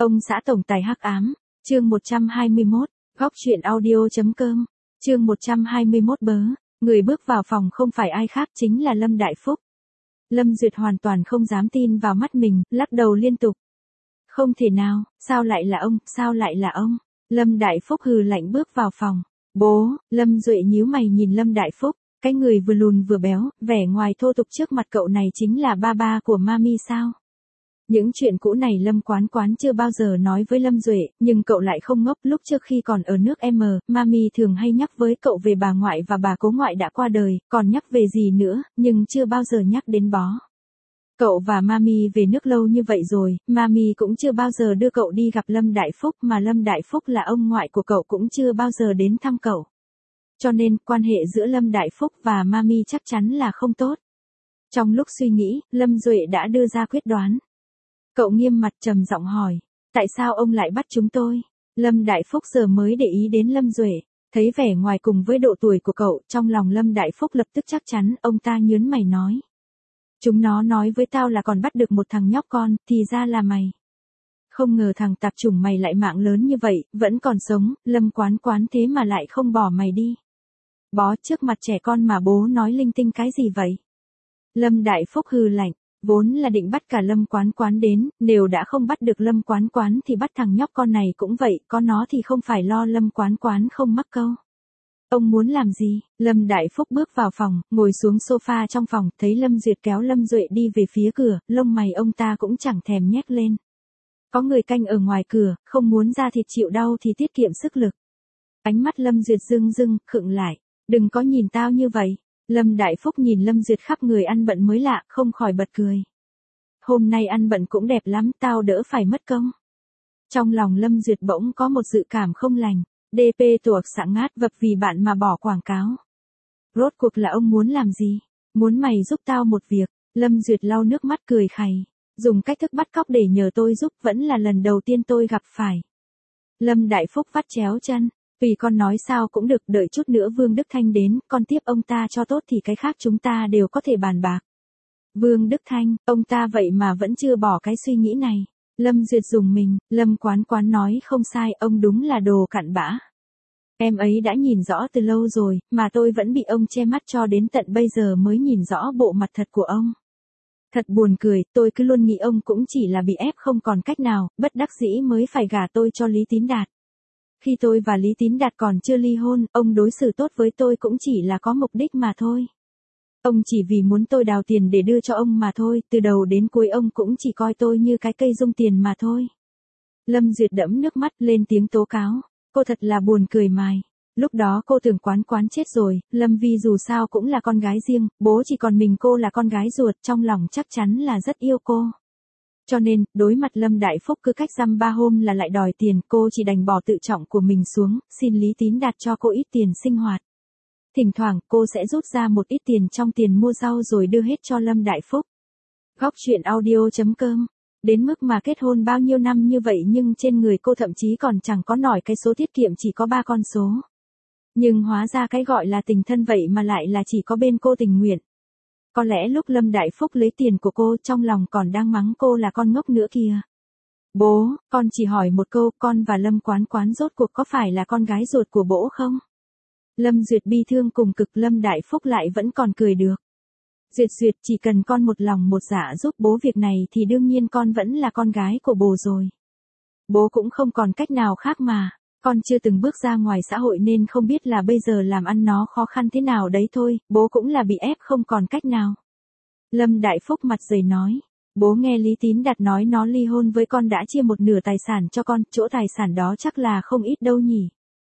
Ông xã tổng tài hắc ám, chương 121, góc truyện audio.com, chương 121 người bước vào phòng không phải ai khác chính là Lâm Đại Phúc. Lâm Duyệt hoàn toàn không dám tin vào mắt mình, lắc đầu liên tục. Không thể nào, sao lại là ông, sao lại là ông? Lâm Đại Phúc hừ lạnh bước vào phòng. Bố, Lâm Duệ nhíu mày nhìn Lâm Đại Phúc, cái người vừa lùn vừa béo, vẻ ngoài thô tục trước mặt cậu này chính là ba của Mami sao? Những chuyện cũ này Lâm Quán Quán chưa bao giờ nói với Lâm Duệ, nhưng cậu lại không ngốc. Lúc trước khi còn ở nước M, Mami thường hay nhắc với cậu về bà ngoại và bà cố ngoại đã qua đời, còn nhắc về gì nữa, nhưng chưa bao giờ nhắc đến bó. Cậu và Mami về nước lâu như vậy rồi, Mami cũng chưa bao giờ đưa cậu đi gặp Lâm Đại Phúc, mà Lâm Đại Phúc là ông ngoại của cậu cũng chưa bao giờ đến thăm cậu. Cho nên, quan hệ giữa Lâm Đại Phúc và Mami chắc chắn là không tốt. Trong lúc suy nghĩ, Lâm Duệ đã đưa ra quyết đoán. Cậu nghiêm mặt trầm giọng hỏi, tại sao ông lại bắt chúng tôi? Lâm Đại Phúc giờ mới để ý đến Lâm Duệ, thấy vẻ ngoài cùng với độ tuổi của cậu, trong lòng Lâm Đại Phúc lập tức chắc chắn, ông ta nhớn mày nói. Chúng nó nói với tao là còn bắt được một thằng nhóc con, thì ra là mày. Không ngờ thằng tạp chủng mày lại mạng lớn như vậy, vẫn còn sống, Lâm Quán Quán thế mà lại không bỏ mày đi. Bó trước mặt trẻ con mà bố nói linh tinh cái gì vậy? Lâm Đại Phúc hừ lạnh, vốn là định bắt cả Lâm Quán Quán đến, nếu đã không bắt được Lâm Quán Quán thì bắt thằng nhóc con này cũng vậy, có nó thì không phải lo Lâm Quán Quán không mắc câu. Ông muốn làm gì? Lâm Đại Phúc bước vào phòng, ngồi xuống sofa trong phòng, thấy Lâm Duyệt kéo Lâm Duệ đi về phía cửa, lông mày ông ta cũng chẳng thèm nhếch lên. Có người canh ở ngoài cửa, không muốn ra thịt chịu đau thì tiết kiệm sức lực. Ánh mắt Lâm Duyệt rưng rưng, khựng lại. Đừng có nhìn tao như vậy. Lâm Đại Phúc nhìn Lâm Duyệt khắp người ăn bận mới lạ, không khỏi bật cười. Hôm nay ăn bận cũng đẹp lắm, tao đỡ phải mất công. Trong lòng Lâm Duyệt bỗng có một dự cảm không lành. DP tuộc sạng ngát vập vì bạn mà bỏ quảng cáo. Rốt cuộc là ông muốn làm gì? Muốn mày giúp tao một việc. Lâm Duyệt lau nước mắt cười khẩy. Dùng cách thức bắt cóc để nhờ tôi giúp vẫn là lần đầu tiên tôi gặp phải. Lâm Đại Phúc vắt chéo chân. Vì con nói sao cũng được, đợi chút nữa Vương Đức Thanh đến, con tiếp ông ta cho tốt thì cái khác chúng ta đều có thể bàn bạc. Vương Đức Thanh, ông ta vậy mà vẫn chưa bỏ cái suy nghĩ này. Lâm Duyệt dùng mình, Lâm Quán Quán nói không sai, ông đúng là đồ cặn bã. Em ấy đã nhìn rõ từ lâu rồi, mà tôi vẫn bị ông che mắt cho đến tận bây giờ mới nhìn rõ bộ mặt thật của ông. Thật buồn cười, tôi cứ luôn nghĩ ông cũng chỉ là bị ép không còn cách nào, bất đắc dĩ mới phải gả tôi cho Lý Tín Đạt. Khi tôi và Lý Tín Đạt còn chưa ly hôn, ông đối xử tốt với tôi cũng chỉ là có mục đích mà thôi. Ông chỉ vì muốn tôi đào tiền để đưa cho ông mà thôi, từ đầu đến cuối ông cũng chỉ coi tôi như cái cây dung tiền mà thôi. Lâm Duyệt đẫm nước mắt lên tiếng tố cáo, cô thật là buồn cười mài. Lúc đó cô tưởng Quán Quán chết rồi, Lâm Vi dù sao cũng là con gái riêng, bố chỉ còn mình cô là con gái ruột, trong lòng chắc chắn là rất yêu cô. Cho nên, đối mặt Lâm Đại Phúc cứ cách dăm 3 hôm là lại đòi tiền, cô chỉ đành bỏ tự trọng của mình xuống, xin Lý Tín Đạt cho cô ít tiền sinh hoạt. Thỉnh thoảng, cô sẽ rút ra một ít tiền trong tiền mua rau rồi đưa hết cho Lâm Đại Phúc. Góc truyện audio.com. Đến mức mà kết hôn bao nhiêu năm như vậy nhưng trên người cô thậm chí còn chẳng có nổi cái số tiết kiệm chỉ có 3 con số. Nhưng hóa ra cái gọi là tình thân vậy mà lại là chỉ có bên cô tình nguyện. Có lẽ lúc Lâm Đại Phúc lấy tiền của cô trong lòng còn đang mắng cô là con ngốc nữa kìa. Bố, con chỉ hỏi một câu, con và Lâm Quán Quán rốt cuộc có phải là con gái ruột của bố không? Lâm Duyệt bi thương cùng cực, Lâm Đại Phúc lại vẫn còn cười được. Duyệt, chỉ cần con một lòng một dạ giúp bố việc này thì đương nhiên con vẫn là con gái của bố rồi. Bố cũng không còn cách nào khác mà. Con chưa từng bước ra ngoài xã hội nên không biết là bây giờ làm ăn nó khó khăn thế nào đấy thôi, bố cũng là bị ép không còn cách nào. Lâm Đại Phúc mặt dày nói, bố nghe Lý Tín Đạt nói nó ly hôn với con đã chia một nửa tài sản cho con, chỗ tài sản đó chắc là không ít đâu nhỉ.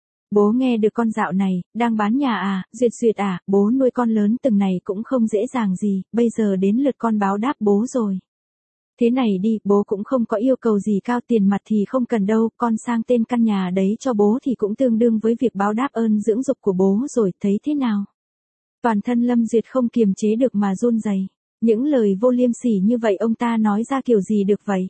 Bố nghe được con dạo này, đang bán nhà à, Duyệt à, bố nuôi con lớn từng này cũng không dễ dàng gì, bây giờ đến lượt con báo đáp bố rồi. Thế này đi, bố cũng không có yêu cầu gì cao, tiền mặt thì không cần đâu, con sang tên căn nhà đấy cho bố thì cũng tương đương với việc báo đáp ơn dưỡng dục của bố rồi, thấy thế nào? Toàn thân Lâm Duyệt không kiềm chế được mà run rẩy. Những lời vô liêm sỉ như vậy ông ta nói ra kiểu gì được vậy?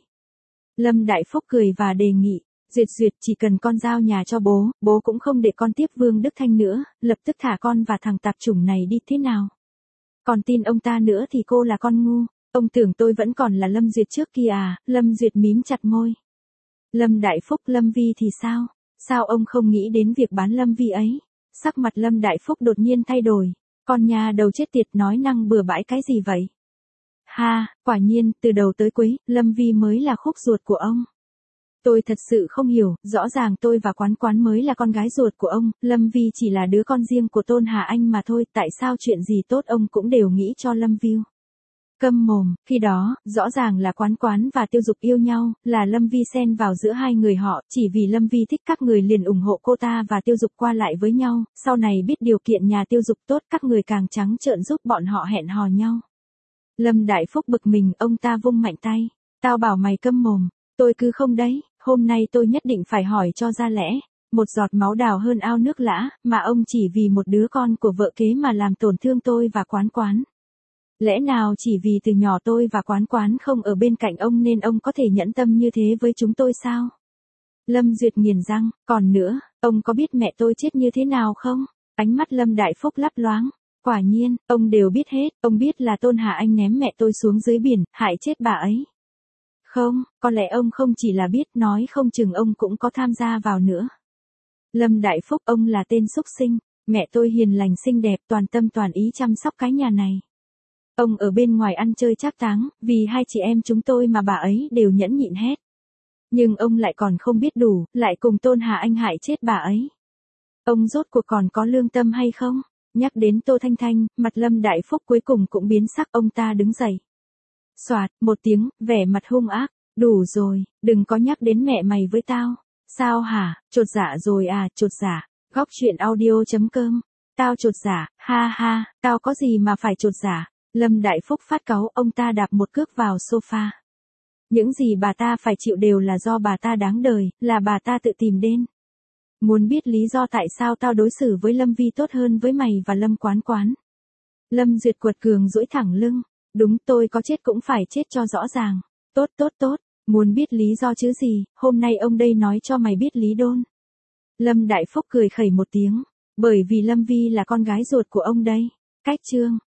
Lâm Đại Phúc cười và đề nghị, Duyệt, chỉ cần con giao nhà cho bố, bố cũng không để con tiếp Vương Đức Thanh nữa, lập tức thả con và thằng tạp chủng này đi thế nào? Còn tin ông ta nữa thì cô là con ngu. Ông tưởng tôi vẫn còn là Lâm Duyệt trước kia à? Lâm Duyệt mím chặt môi. Lâm Đại Phúc, Lâm Vi thì sao? Sao ông không nghĩ đến việc bán Lâm Vi ấy? Sắc mặt Lâm Đại Phúc đột nhiên thay đổi. Con nhà đầu chết tiệt nói năng bừa bãi cái gì vậy? Ha, quả nhiên, từ đầu tới cuối, Lâm Vi mới là khúc ruột của ông. Tôi thật sự không hiểu, rõ ràng tôi và Quán Quán mới là con gái ruột của ông, Lâm Vi chỉ là đứa con riêng của Tôn Hà Anh mà thôi, tại sao chuyện gì tốt ông cũng đều nghĩ cho Lâm Vi? Câm mồm, khi đó, rõ ràng là Quán Quán và Tiêu Dục yêu nhau, là Lâm Vi xen vào giữa hai người họ, chỉ vì Lâm Vi thích các người liền ủng hộ cô ta và Tiêu Dục qua lại với nhau, sau này biết điều kiện nhà Tiêu Dục tốt các người càng trắng trợn giúp bọn họ hẹn hò nhau. Lâm Đại Phúc bực mình, ông ta vung mạnh tay, tao bảo mày câm mồm, tôi cứ không đấy, hôm nay tôi nhất định phải hỏi cho ra lẽ, một giọt máu đào hơn ao nước lã, mà ông chỉ vì một đứa con của vợ kế mà làm tổn thương tôi và Quán Quán. Lẽ nào chỉ vì từ nhỏ tôi và Quán Quán không ở bên cạnh ông nên ông có thể nhẫn tâm như thế với chúng tôi sao? Lâm Duyệt nghiền răng, còn nữa, ông có biết mẹ tôi chết như thế nào không? Ánh mắt Lâm Đại Phúc lấp loáng. Quả nhiên, ông đều biết hết, ông biết là Tôn Hà Anh ném mẹ tôi xuống dưới biển, hại chết bà ấy. Không, có lẽ ông không chỉ là biết, nói không chừng ông cũng có tham gia vào nữa. Lâm Đại Phúc, ông là tên xúc sinh, mẹ tôi hiền lành xinh đẹp, toàn tâm toàn ý chăm sóc cái nhà này. Ông ở bên ngoài ăn chơi trác táng, vì hai chị em chúng tôi mà bà ấy đều nhẫn nhịn hết. Nhưng ông lại còn không biết đủ, lại cùng Tôn Hà Anh hại chết bà ấy. Ông rốt cuộc còn có lương tâm hay không? Nhắc đến Tô Thanh Thanh, mặt Lâm Đại Phúc cuối cùng cũng biến sắc, ông ta đứng dậy. Soạt, một tiếng, vẻ mặt hung ác, đủ rồi, đừng có nhắc đến mẹ mày với tao. Sao hả, chột dạ rồi à, chột dạ. Góc truyện audio.com. Tao chột dạ, ha ha, tao có gì mà phải chột dạ. Lâm Đại Phúc phát cáu, ông ta đạp một cước vào sofa. Những gì bà ta phải chịu đều là do bà ta đáng đời, là bà ta tự tìm đến. Muốn biết lý do tại sao tao đối xử với Lâm Vi tốt hơn với mày và Lâm Quán Quán? Lâm Duyệt quật cường duỗi thẳng lưng. Đúng, tôi có chết cũng phải chết cho rõ ràng. Tốt tốt tốt, muốn biết lý do chứ gì, hôm nay ông đây nói cho mày biết lý đôn. Lâm Đại Phúc cười khẩy một tiếng. Bởi vì Lâm Vi là con gái ruột của ông đây. Cách chương.